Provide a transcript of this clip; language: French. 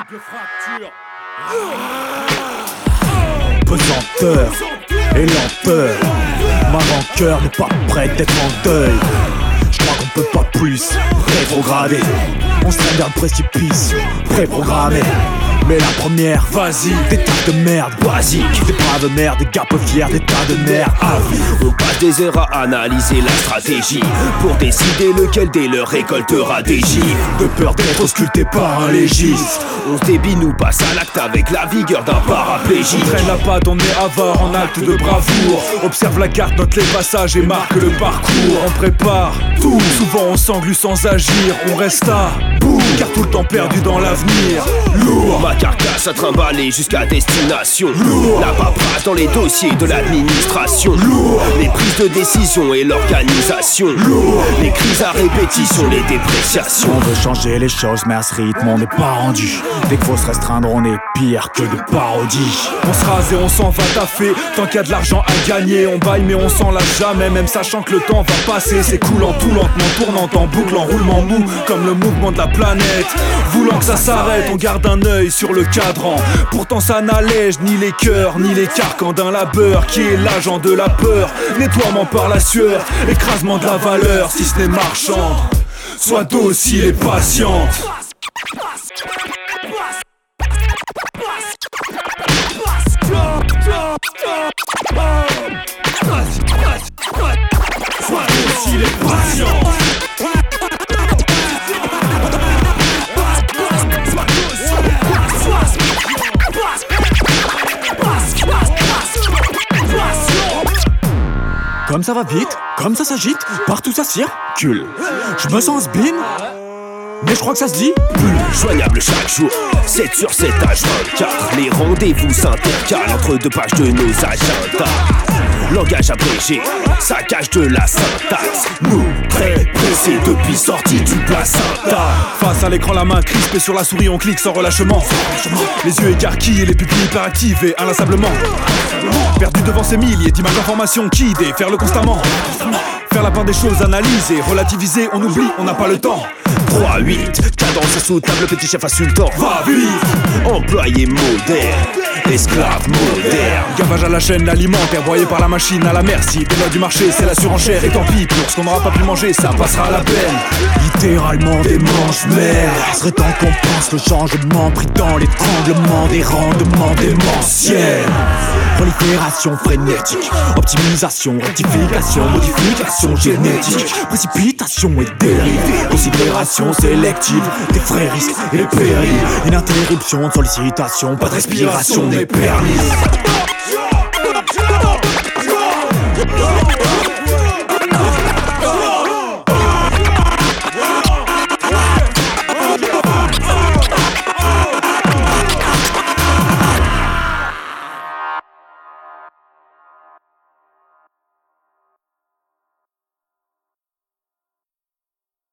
Pesanteur et lenteur, ma rancœur n'est pas prête d'être en deuil. Je crois qu'on peut pas plus rétrograder. On se traîne vers le précipice, préprogrammé. Mais la première, vas-y, des tas de merde basique, des braves mères, des gars peu fiers, des tas de merde à vie. On passe des heures à analyser la stratégie pour décider lequel des leurs récoltera des gifs. De peur d'être ausculté par un légiste, on se débine ou passe à l'acte avec la vigueur d'un paraplégique. On traîne la patte, on est avare en acte de bravoure. Observe la carte, note les passages et marque le parcours. On prépare tout, souvent on s'englue sans agir. On reste à bout, car tout le temps perdu dans l'avenir. Lourd, ma carcasse à trimballer jusqu'à destination. Lourd, la paperasse dans les dossiers de l'administration. Lourd, les prises de décision et l'organisation. Lourd, les crises à répétition, les dépréciations. On veut changer les choses mais à ce rythme on n'est pas rendu. Dès qu'il faut se restreindre on est pire que des parodies. On se rase et on s'en va taffer. Tant qu'il y a de l'argent à gagner, on baille mais on s'en lâche jamais. Même sachant que le temps va passer, c'est coulant tout lentement, tournant en boucle, en roulement mou, comme le mouvement de la planète. Voulant que ça s'arrête, on garde un œil sur le cadran. Pourtant ça n'allège ni les cœurs, ni les carcans d'un labeur qui est l'agent de la peur. Nettoiement par la sueur, écrasement de la valeur, si ce n'est marchande. Sois docile et patiente. Sois docile et patiente. Comme ça va vite, comme ça s'agite, partout ça circule. Je me sens sbin, mais je crois que ça se dit plus joignable chaque jour, 7 sur 7 H24. Les rendez-vous s'intercalent entre deux pages de nos agendas. Langage abrégé, saccage de la syntaxe. Nous, très pressés depuis sortie du placenta. Face à l'écran, la main crispée sur la souris, on clique sans relâchement. Les yeux écarquillés, les pupilles hyperactives et inlassablement. Perdu devant ces milliers d'images d'informations qui déferlent constamment. Faire la part des choses, analyser, relativiser, on oublie, on n'a pas le temps. 3-8, cadence insoutenable, petit chef insultant. Va vite, employé moderne, esclave moderne. Gavage à la chaîne alimentaire, broyé par la machine à la merci des lois du marché, c'est la surenchère. Et tant pis, pour ce qu'on n'aura pas pu manger, ça passera à la peine. Littéralement des manches-mères. Serait temps qu'on pense le changement pris dans l'étranglement des rendements démentiels. Prolifération frénétique, optimisation, rectification, modification génétique, précipitation et dérive, considération sélective des frais, risques et périls. Une interruption de sollicitation, pas de respiration n'est permise.